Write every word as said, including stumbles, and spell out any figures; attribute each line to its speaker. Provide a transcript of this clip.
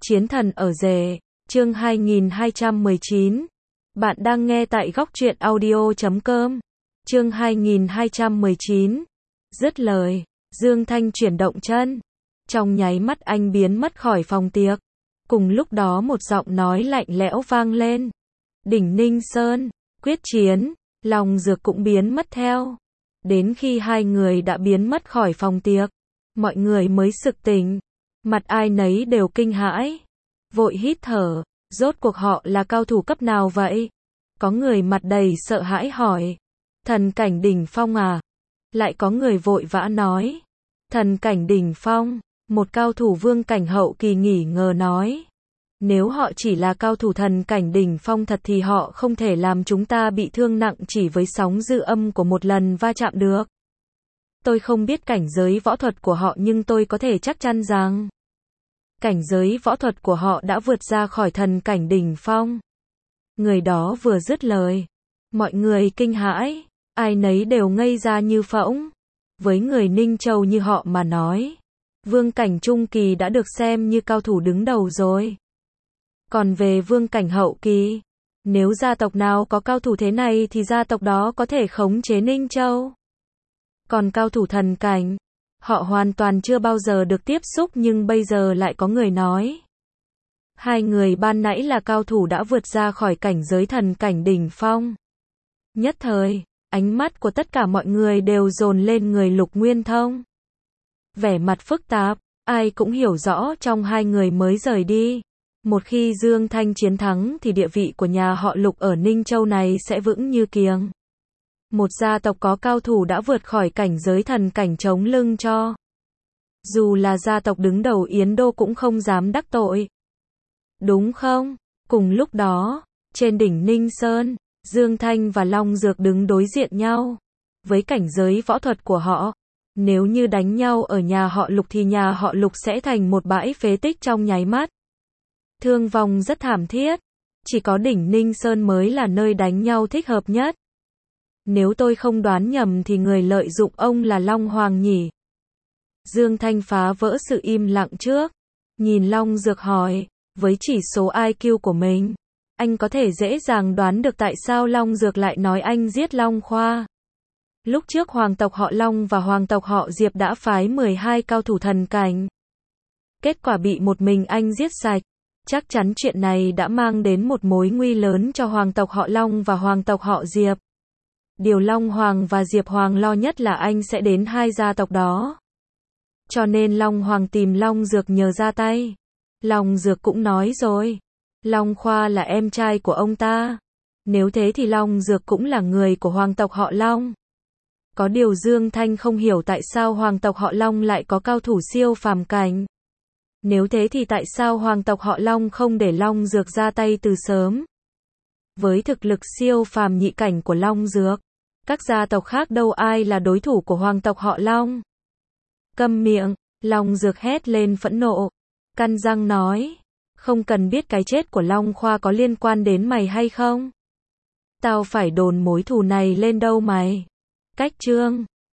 Speaker 1: Chiến thần ở rể, chương hai nghìn hai trăm mười chín. Bạn đang nghe tại góc truyện audio chấm com. Chương hai nghìn hai trăm mười chín. Dứt lời, Dương Thanh chuyển động chân. Trong nháy mắt anh biến mất khỏi phòng tiệc. Cùng lúc đó một giọng nói lạnh lẽo vang lên. Đỉnh Ninh Sơn, quyết chiến, Long Dược cũng biến mất theo. Đến khi hai người đã biến mất khỏi phòng tiệc, mọi người mới sực tỉnh. Mặt ai nấy đều kinh hãi, vội hít thở, rốt cuộc họ là cao thủ cấp nào vậy? Có người mặt đầy sợ hãi hỏi, thần cảnh đỉnh phong à? Lại có người vội vã nói, thần cảnh đỉnh phong. Một cao thủ vương cảnh hậu kỳ nghỉ ngờ nói, nếu họ chỉ là cao thủ thần cảnh đỉnh phong thật thì họ không thể làm chúng ta bị thương nặng chỉ với sóng dư âm của một lần va chạm được. Tôi không biết cảnh giới võ thuật của họ nhưng tôi có thể chắc chắn rằng cảnh giới võ thuật của họ đã vượt ra khỏi thần cảnh đỉnh phong. Người đó vừa dứt lời, mọi người kinh hãi, ai nấy đều ngây ra như phỗng. Với người Ninh Châu như họ mà nói, vương cảnh trung kỳ đã được xem như cao thủ đứng đầu rồi. Còn về vương cảnh hậu kỳ, nếu gia tộc nào có cao thủ thế này thì gia tộc đó có thể khống chế Ninh Châu. Còn cao thủ thần cảnh, họ hoàn toàn chưa bao giờ được tiếp xúc nhưng bây giờ lại có người nói. Hai người ban nãy là cao thủ đã vượt ra khỏi cảnh giới thần cảnh đỉnh phong. Nhất thời, ánh mắt của tất cả mọi người đều dồn lên người Lục Nguyên Thông. Vẻ mặt phức tạp, ai cũng hiểu rõ trong hai người mới rời đi. Một khi Dương Thanh chiến thắng thì địa vị của nhà họ Lục ở Ninh Châu này sẽ vững như kiềng. Một gia tộc có cao thủ đã vượt khỏi cảnh giới thần cảnh chống lưng cho. Dù là gia tộc đứng đầu Yến Đô cũng không dám đắc tội. Đúng không? Cùng lúc đó, trên đỉnh Ninh Sơn, Dương Thanh và Long Dược đứng đối diện nhau. Với cảnh giới võ thuật của họ, nếu như đánh nhau ở nhà họ Lục thì nhà họ Lục sẽ thành một bãi phế tích trong nháy mắt. Thương vong rất thảm thiết. Chỉ có đỉnh Ninh Sơn mới là nơi đánh nhau thích hợp nhất. Nếu tôi không đoán nhầm thì người lợi dụng ông là Long Hoàng nhỉ? Dương Thanh phá vỡ sự im lặng trước. Nhìn Long Dược hỏi, với chỉ số i kiu của mình, anh có thể dễ dàng đoán được tại sao Long Dược lại nói anh giết Long Khoa. Lúc trước hoàng tộc họ Long và hoàng tộc họ Diệp đã phái mười hai cao thủ thần cảnh. Kết quả bị một mình anh giết sạch. Chắc chắn chuyện này đã mang đến một mối nguy lớn cho hoàng tộc họ Long và hoàng tộc họ Diệp. Điều Long Hoàng và Diệp Hoàng lo nhất là anh sẽ đến hai gia tộc đó. Cho nên Long Hoàng tìm Long Dược nhờ ra tay. Long Dược cũng nói rồi, Long Khoa là em trai của ông ta. Nếu thế thì Long Dược cũng là người của hoàng tộc họ Long. Có điều Dương Thanh không hiểu tại sao hoàng tộc họ Long lại có cao thủ siêu phàm cảnh. Nếu thế thì tại sao hoàng tộc họ Long không để Long Dược ra tay từ sớm? Với thực lực siêu phàm nhị cảnh của Long Dược, các gia tộc khác đâu ai là đối thủ của hoàng tộc họ Long. Câm miệng, Long Dược hét lên phẫn nộ, căn răng nói, không cần biết cái chết của Long Khoa có liên quan đến mày hay không. Tao phải đồn mối thù này lên đâu mày. Cách chương